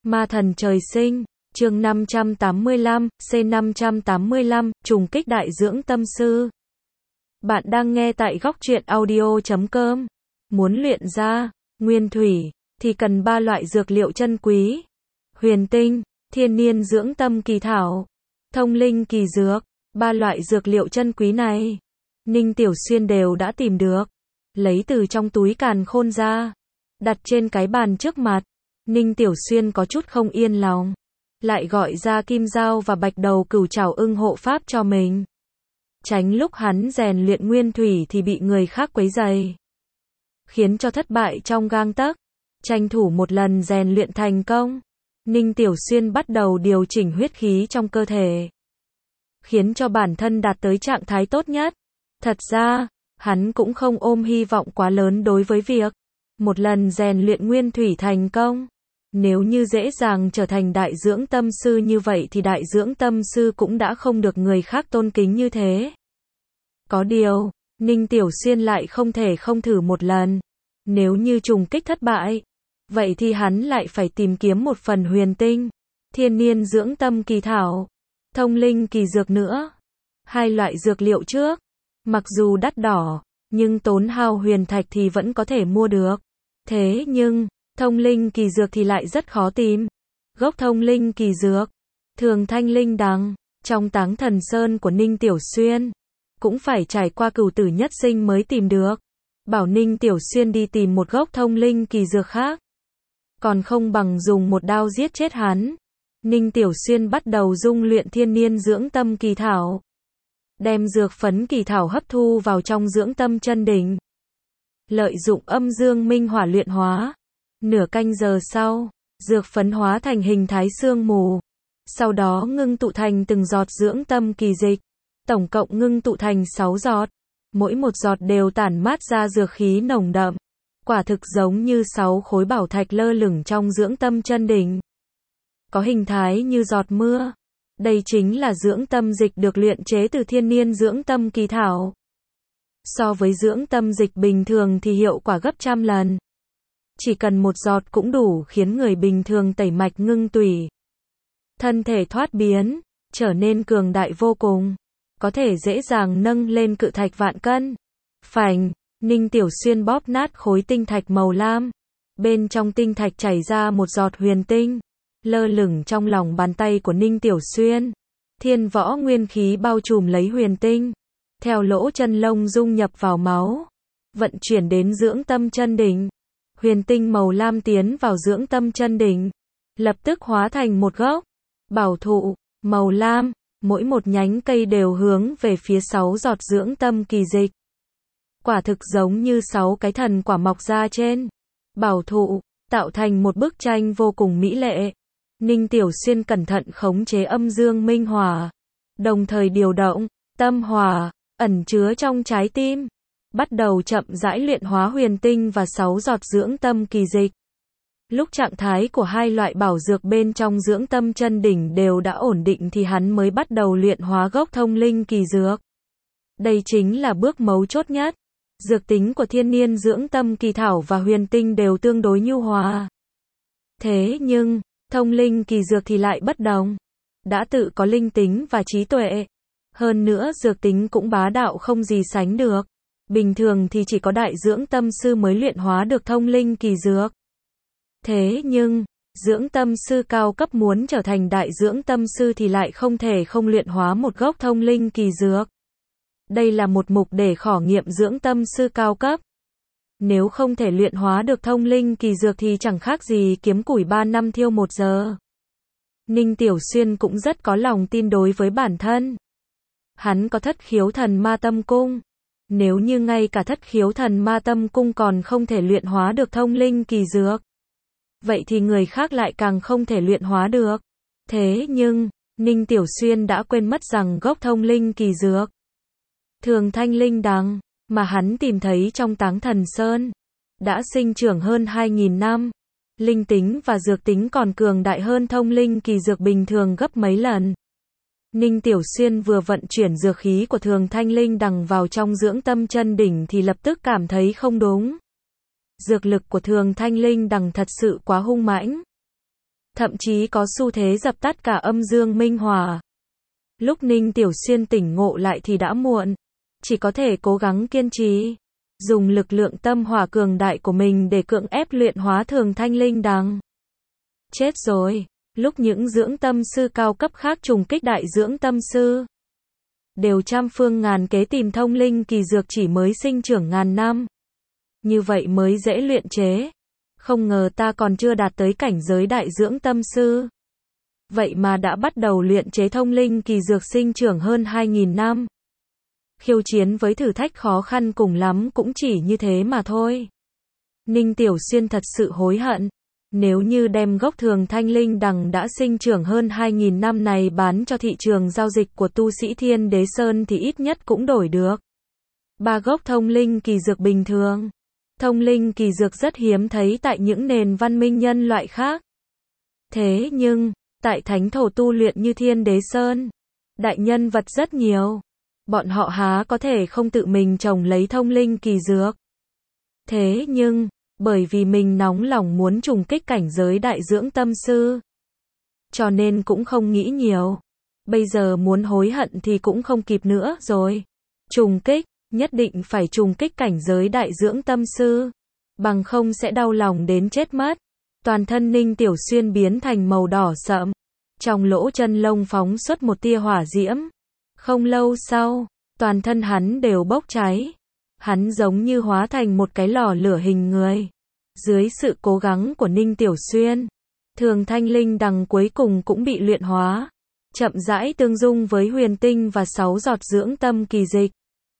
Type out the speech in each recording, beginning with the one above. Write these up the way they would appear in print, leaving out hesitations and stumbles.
Ma thần trời sinh, chương 585, C585, trùng kích đại dưỡng tâm sư. Bạn đang nghe tại góc truyện audio.com. Muốn luyện ra nguyên thủy thì cần 3 loại dược liệu chân quý: huyền tinh, thiên niên dưỡng tâm kỳ thảo, thông linh kỳ dược. 3 loại dược liệu chân quý này, Ninh Tiểu Xuyên đều đã tìm được, lấy từ trong túi càn khôn ra, đặt trên cái bàn trước mặt. Ninh Tiểu Xuyên có chút không yên lòng, lại gọi ra kim dao và bạch đầu cửu trảo ưng hộ pháp cho mình, tránh lúc hắn rèn luyện nguyên thủy thì bị người khác quấy rầy, khiến cho thất bại trong gang tấc. Tranh thủ một lần rèn luyện thành công, Ninh Tiểu Xuyên bắt đầu điều chỉnh huyết khí trong cơ thể, khiến cho bản thân đạt tới trạng thái tốt nhất. Thật ra, hắn cũng không ôm hy vọng quá lớn đối với việc một lần rèn luyện nguyên thủy thành công. Nếu như dễ dàng trở thành đại dưỡng tâm sư như vậy thì đại dưỡng tâm sư cũng đã không được người khác tôn kính như thế. Có điều, Ninh Tiểu Xuyên lại không thể không thử một lần. Nếu như trùng kích thất bại, vậy thì hắn lại phải tìm kiếm một phần huyền tinh, thiên niên dưỡng tâm kỳ thảo, thông linh kỳ dược nữa. 2 loại dược liệu trước, mặc dù đắt đỏ, nhưng tốn hao huyền thạch thì vẫn có thể mua được. Thế nhưng, thông linh kỳ dược thì lại rất khó tìm. Gốc thông linh kỳ dược, thường thanh linh đằng, trong Táng Thần Sơn của Ninh Tiểu Xuyên, cũng phải trải qua cửu tử nhất sinh mới tìm được. Bảo Ninh Tiểu Xuyên đi tìm một gốc thông linh kỳ dược khác, còn không bằng dùng một đao giết chết hắn. Ninh Tiểu Xuyên bắt đầu dung luyện thiên niên dưỡng tâm kỳ thảo, đem dược phấn kỳ thảo hấp thu vào trong dưỡng tâm chân đỉnh, lợi dụng âm dương minh hỏa luyện hóa. Nửa canh giờ sau, dược phấn hóa thành hình thái sương mù, sau đó ngưng tụ thành từng giọt dưỡng tâm kỳ dịch, tổng cộng ngưng tụ thành 6 giọt, mỗi một giọt đều tản mát ra dược khí nồng đậm, quả thực giống như 6 khối bảo thạch lơ lửng trong dưỡng tâm chân đỉnh, có hình thái như giọt mưa. Đây chính là dưỡng tâm dịch được luyện chế từ thiên niên dưỡng tâm kỳ thảo. So với dưỡng tâm dịch bình thường thì hiệu quả gấp trăm lần. Chỉ cần một giọt cũng đủ khiến người bình thường tẩy mạch ngưng tủy, thân thể thoát biến, trở nên cường đại vô cùng, có thể dễ dàng nâng lên cự thạch vạn cân. Phành, Ninh Tiểu Xuyên bóp nát khối tinh thạch màu lam, bên trong tinh thạch chảy ra một giọt huyền tinh, lơ lửng trong lòng bàn tay của Ninh Tiểu Xuyên. Thiên võ nguyên khí bao trùm lấy huyền tinh, theo lỗ chân lông dung nhập vào máu, vận chuyển đến dưỡng tâm chân đỉnh. Huyền tinh màu lam tiến vào dưỡng tâm chân đỉnh, lập tức hóa thành một gốc bảo thụ màu lam, mỗi một nhánh cây đều hướng về phía 6 giọt dưỡng tâm kỳ dịch. Quả thực giống như 6 cái thần quả mọc ra trên bảo thụ, tạo thành một bức tranh vô cùng mỹ lệ. Ninh Tiểu Xuyên cẩn thận khống chế âm dương minh hỏa, đồng thời điều động tâm hỏa ẩn chứa trong trái tim, bắt đầu chậm rãi luyện hóa huyền tinh và 6 giọt dưỡng tâm kỳ dịch. Lúc trạng thái của 2 loại bảo dược bên trong dưỡng tâm chân đỉnh đều đã ổn định thì hắn mới bắt đầu luyện hóa gốc thông linh kỳ dược. Đây chính là bước mấu chốt nhất. Dược tính của thiên niên dưỡng tâm kỳ thảo và huyền tinh đều tương đối nhu hòa. Thế nhưng, thông linh kỳ dược thì lại bất đồng. Đã tự có linh tính và trí tuệ. Hơn nữa dược tính cũng bá đạo không gì sánh được. Bình thường thì chỉ có đại dưỡng tâm sư mới luyện hóa được thông linh kỳ dược. Thế nhưng, dưỡng tâm sư cao cấp muốn trở thành đại dưỡng tâm sư thì lại không thể không luyện hóa một gốc thông linh kỳ dược. Đây là một mục để khảo nghiệm dưỡng tâm sư cao cấp. Nếu không thể luyện hóa được thông linh kỳ dược thì chẳng khác gì kiếm củi 3 năm thiêu 1 giờ. Ninh Tiểu Xuyên cũng rất có lòng tin đối với bản thân. Hắn có thất khiếu thần ma tâm cung. Nếu như ngay cả thất khiếu thần ma tâm cung còn không thể luyện hóa được thông linh kỳ dược, vậy thì người khác lại càng không thể luyện hóa được. Thế nhưng, Ninh Tiểu Xuyên đã quên mất rằng gốc thông linh kỳ dược, thường thanh linh đằng, mà hắn tìm thấy trong Táng Thần Sơn, đã sinh trưởng hơn 2.000 năm. Linh tính và dược tính còn cường đại hơn thông linh kỳ dược bình thường gấp mấy lần. Ninh Tiểu Xuyên vừa vận chuyển dược khí của thường thanh linh đằng vào trong dưỡng tâm chân đỉnh thì lập tức cảm thấy không đúng. Dược lực của thường thanh linh đằng thật sự quá hung mãnh. thậm chí có xu thế dập tắt cả âm dương minh hỏa. Lúc Ninh Tiểu Xuyên tỉnh ngộ lại thì đã muộn, chỉ có thể cố gắng kiên trì, dùng lực lượng tâm hỏa cường đại của mình để cưỡng ép luyện hóa Thường Thanh Linh Đằng. Chết rồi, lúc những dưỡng tâm sư cao cấp khác trùng kích đại dưỡng tâm sư, đều trăm phương ngàn kế tìm thông linh kỳ dược chỉ mới sinh trưởng ngàn năm. Như vậy mới dễ luyện chế. Không ngờ ta còn chưa đạt tới cảnh giới đại dưỡng tâm sư. Vậy mà đã bắt đầu luyện chế thông linh kỳ dược sinh trưởng hơn 2.000 năm. Khiêu chiến với thử thách khó khăn cùng lắm cũng chỉ như thế mà thôi. Ninh Tiểu Xuyên thật sự hối hận. Nếu như đem gốc Thường Thanh Linh Đằng đã sinh trưởng hơn 2.000 năm này bán cho thị trường giao dịch của tu sĩ Thiên Đế Sơn thì ít nhất cũng đổi được 3 gốc thông linh kỳ dược bình thường. Thông linh kỳ dược rất hiếm thấy tại những nền văn minh nhân loại khác. Thế nhưng, tại thánh thổ tu luyện như Thiên Đế Sơn, đại nhân vật rất nhiều. Bọn họ há có thể không tự mình trồng lấy thông linh kỳ dược. Thế nhưng, bởi vì mình nóng lòng muốn trùng kích cảnh giới đại dưỡng tâm sư, cho nên cũng không nghĩ nhiều. Bây giờ muốn hối hận thì cũng không kịp nữa rồi. Trùng kích, nhất định phải trùng kích cảnh giới đại dưỡng tâm sư, bằng không sẽ đau lòng đến chết mất. Toàn thân Ninh Tiểu Xuyên biến thành màu đỏ sậm, trong lỗ chân lông phóng xuất một tia hỏa diễm. Không lâu sau, toàn thân hắn đều bốc cháy. Hắn giống như hóa thành một cái lò lửa hình người. Dưới sự cố gắng của Ninh Tiểu Xuyên, Thường Thanh Linh Đằng cuối cùng cũng bị luyện hóa, chậm rãi tương dung với huyền tinh và 6 giọt dưỡng tâm kỳ dịch.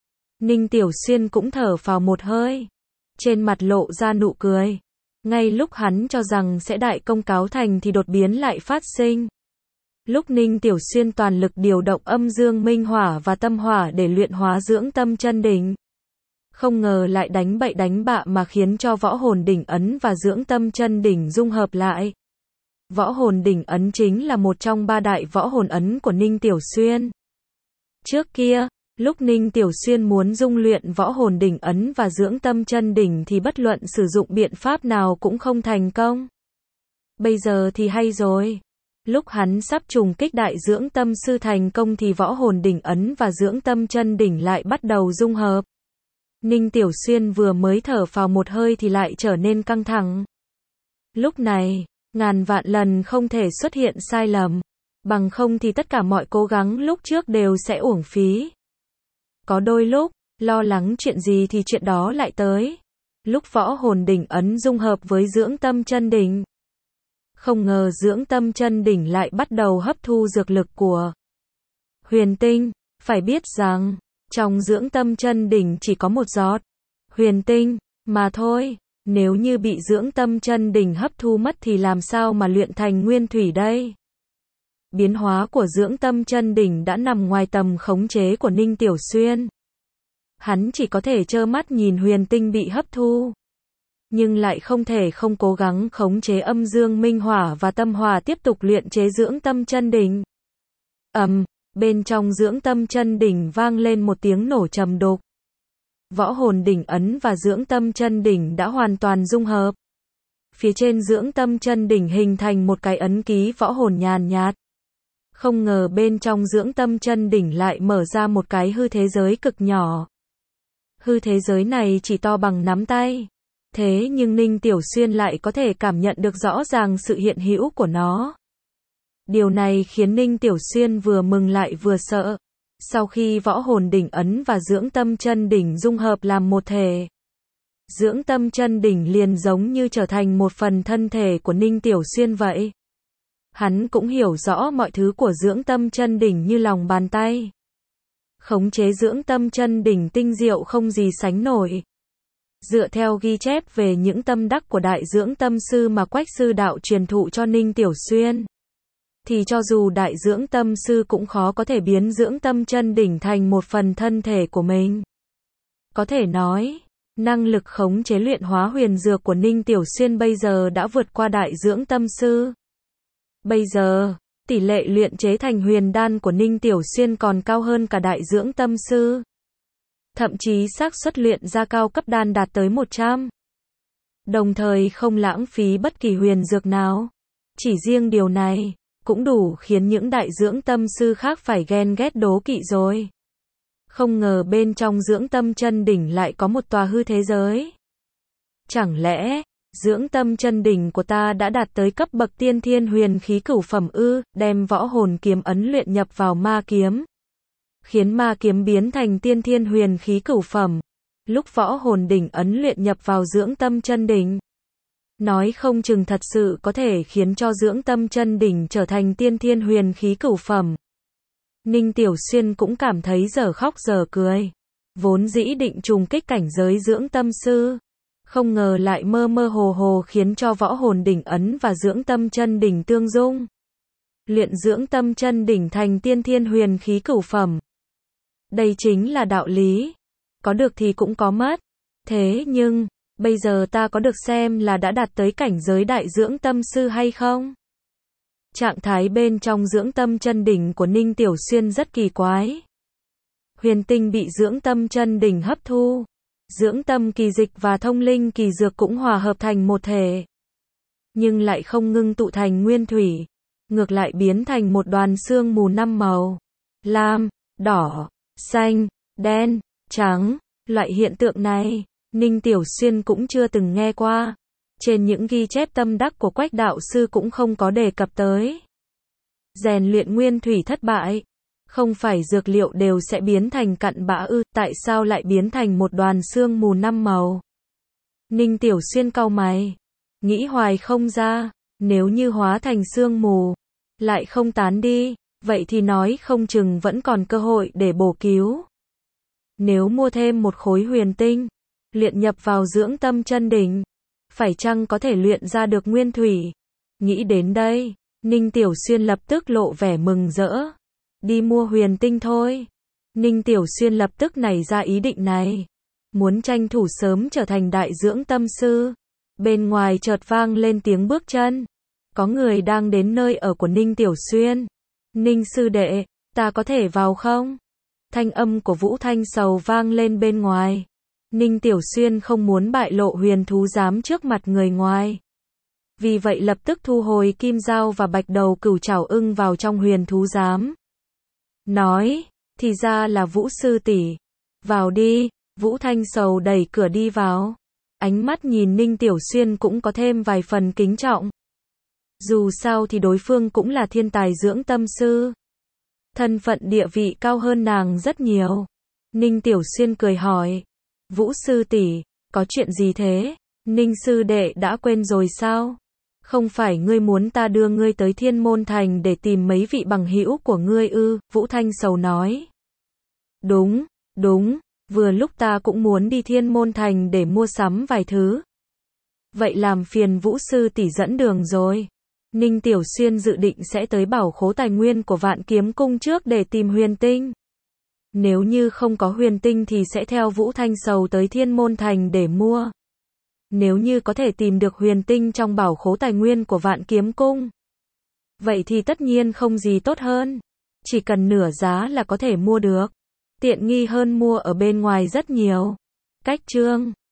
Ninh Tiểu Xuyên cũng thở phào một hơi, trên mặt lộ ra nụ cười. Ngay lúc hắn cho rằng sẽ đại công cáo thành thì đột biến lại phát sinh. Lúc Ninh Tiểu Xuyên toàn lực điều động âm dương minh hỏa và tâm hỏa để luyện hóa dưỡng tâm chân đỉnh, không ngờ lại đánh bậy đánh bạ mà khiến cho võ hồn đỉnh ấn và dưỡng tâm chân đỉnh dung hợp lại. Võ hồn đỉnh ấn chính là một trong 3 đại võ hồn ấn của Ninh Tiểu Xuyên. Trước kia, lúc Ninh Tiểu Xuyên muốn dung luyện võ hồn đỉnh ấn và dưỡng tâm chân đỉnh thì bất luận sử dụng biện pháp nào cũng không thành công. Bây giờ thì hay rồi. Lúc hắn sắp trùng kích đại dưỡng tâm sư thành công thì võ hồn đỉnh ấn và dưỡng tâm chân đỉnh lại bắt đầu dung hợp. Ninh Tiểu Xuyên vừa mới thở phào một hơi thì lại trở nên căng thẳng. Lúc này, ngàn vạn lần không thể xuất hiện sai lầm, bằng không thì tất cả mọi cố gắng lúc trước đều sẽ uổng phí. Có đôi lúc, lo lắng chuyện gì thì chuyện đó lại tới. Lúc võ hồn đỉnh ấn dung hợp với dưỡng tâm chân đỉnh, không ngờ dưỡng tâm chân đỉnh lại bắt đầu hấp thu dược lực của huyền tinh. Phải biết rằng, trong dưỡng tâm chân đỉnh chỉ có một giọt huyền tinh mà thôi. Nếu như bị dưỡng tâm chân đỉnh hấp thu mất thì làm sao mà luyện thành nguyên thủy đây? Biến hóa của dưỡng tâm chân đỉnh đã nằm ngoài tầm khống chế của Ninh Tiểu Xuyên. Hắn chỉ có thể trơ mắt nhìn huyền tinh bị hấp thu, nhưng lại không thể không cố gắng khống chế âm dương minh hỏa và tâm hỏa tiếp tục luyện chế dưỡng tâm chân đỉnh. Bên trong dưỡng tâm chân đỉnh vang lên một tiếng nổ trầm đục. Võ hồn đỉnh ấn và dưỡng tâm chân đỉnh đã hoàn toàn dung hợp. Phía trên dưỡng tâm chân đỉnh hình thành một cái ấn ký võ hồn nhàn nhạt. Không ngờ bên trong dưỡng tâm chân đỉnh lại mở ra một cái hư thế giới cực nhỏ. Hư thế giới này chỉ to bằng nắm tay. Thế nhưng Ninh Tiểu Xuyên lại có thể cảm nhận được rõ ràng sự hiện hữu của nó. Điều này khiến Ninh Tiểu Xuyên vừa mừng lại vừa sợ. Sau khi võ hồn đỉnh ấn và dưỡng tâm chân đỉnh dung hợp làm một thể, dưỡng tâm chân đỉnh liền giống như trở thành một phần thân thể của Ninh Tiểu Xuyên vậy. Hắn cũng hiểu rõ mọi thứ của dưỡng tâm chân đỉnh như lòng bàn tay. Khống chế dưỡng tâm chân đỉnh tinh diệu không gì sánh nổi. Dựa theo ghi chép về những tâm đắc của đại dưỡng tâm sư mà Quách sư đạo truyền thụ cho Ninh Tiểu Xuyên, thì cho dù đại dưỡng tâm sư cũng khó có thể biến dưỡng tâm chân đỉnh thành một phần thân thể của mình. Có thể nói, năng lực khống chế luyện hóa huyền dược của Ninh Tiểu Xuyên bây giờ đã vượt qua đại dưỡng tâm sư. Bây giờ, tỷ lệ luyện chế thành huyền đan của Ninh Tiểu Xuyên còn cao hơn cả đại dưỡng tâm sư. Thậm chí xác suất luyện ra cao cấp đan đạt tới 100. Đồng thời không lãng phí bất kỳ huyền dược nào. Chỉ riêng điều này, cũng đủ khiến những đại dưỡng tâm sư khác phải ghen ghét đố kỵ rồi. Không ngờ bên trong dưỡng tâm chân đỉnh lại có một tòa hư thế giới. Chẳng lẽ, dưỡng tâm chân đỉnh của ta đã đạt tới cấp bậc tiên thiên huyền khí cửu phẩm ư, đem võ hồn kiếm ấn luyện nhập vào ma kiếm, khiến ma kiếm biến thành tiên thiên huyền khí cửu phẩm. Lúc võ hồn đỉnh ấn luyện nhập vào dưỡng tâm chân đỉnh, nói không chừng thật sự có thể khiến cho dưỡng tâm chân đỉnh trở thành tiên thiên huyền khí cửu phẩm. Ninh Tiểu Xuyên cũng cảm thấy dở khóc dở cười. Vốn dĩ định trùng kích cảnh giới dưỡng tâm sư, không ngờ lại mơ mơ hồ hồ khiến cho võ hồn đỉnh ấn và dưỡng tâm chân đỉnh tương dung. Luyện dưỡng tâm chân đỉnh thành tiên thiên huyền khí cửu phẩm. Đây chính là đạo lý. Có được thì cũng có mất. Thế nhưng, bây giờ ta có được xem là đã đạt tới cảnh giới đại dưỡng tâm sư hay không? Trạng thái bên trong dưỡng tâm chân đỉnh của Ninh Tiểu Xuyên rất kỳ quái. Huyền tinh bị dưỡng tâm chân đỉnh hấp thu. Dưỡng tâm kỳ dịch và thông linh kỳ dược cũng hòa hợp thành một thể. Nhưng lại không ngưng tụ thành nguyên thủy. Ngược lại biến thành một đoàn sương mù 5 màu. Lam, đỏ, xanh, đen, trắng. Loại hiện tượng này, Ninh Tiểu Xuyên cũng chưa từng nghe qua. Trên những ghi chép tâm đắc của Quách đạo sư cũng không có đề cập tới. Rèn luyện nguyên thủy thất bại. Không phải dược liệu đều sẽ biến thành cặn bã ư, tại sao lại biến thành một đoàn sương mù 5 màu? Ninh Tiểu Xuyên cau mày. Nghĩ hoài không ra, nếu như hóa thành sương mù, lại không tán đi, vậy thì nói không chừng vẫn còn cơ hội để bổ cứu. Nếu mua thêm một khối huyền tinh, luyện nhập vào dưỡng tâm chân đỉnh, phải chăng có thể luyện ra được nguyên thủy? Nghĩ đến đây, Ninh Tiểu Xuyên lập tức lộ vẻ mừng rỡ. Đi mua huyền tinh thôi. Ninh Tiểu Xuyên lập tức nảy ra ý định này. Muốn tranh thủ sớm trở thành đại dưỡng tâm sư. Bên ngoài chợt vang lên tiếng bước chân. Có người đang đến nơi ở của Ninh Tiểu Xuyên. Ninh sư đệ, ta có thể vào không? Thanh âm của Vũ Thanh Sầu vang lên bên ngoài. Ninh Tiểu Xuyên không muốn bại lộ huyền thú giám trước mặt người ngoài. Vì vậy lập tức thu hồi kim dao và bạch đầu cửu trảo ưng vào trong huyền thú giám. Nói, thì ra là Vũ sư tỷ. Vào đi, Vũ Thanh Sầu đẩy cửa đi vào. Ánh mắt nhìn Ninh Tiểu Xuyên cũng có thêm vài phần kính trọng. Dù sao thì đối phương cũng là thiên tài dưỡng tâm sư. Thân phận địa vị cao hơn nàng rất nhiều. Ninh Tiểu Xuyên cười hỏi. Vũ sư tỷ, có chuyện gì thế? Ninh sư đệ đã quên rồi sao? Không phải ngươi muốn ta đưa ngươi tới Thiên Môn Thành để tìm mấy vị bằng hữu của ngươi ư? Vũ Thanh Sầu nói. Đúng, vừa lúc ta cũng muốn đi Thiên Môn Thành để mua sắm vài thứ. Vậy làm phiền Vũ sư tỷ dẫn đường rồi. Ninh Tiểu Xuyên dự định sẽ tới bảo khố tài nguyên của Vạn Kiếm Cung trước để tìm huyền tinh. Nếu như không có huyền tinh thì sẽ theo Vũ Thanh Sầu tới Thiên Môn Thành để mua. Nếu như có thể tìm được huyền tinh trong bảo khố tài nguyên của Vạn Kiếm Cung, vậy thì tất nhiên không gì tốt hơn. Chỉ cần nửa giá là có thể mua được. Tiện nghi hơn mua ở bên ngoài rất nhiều. Cách chương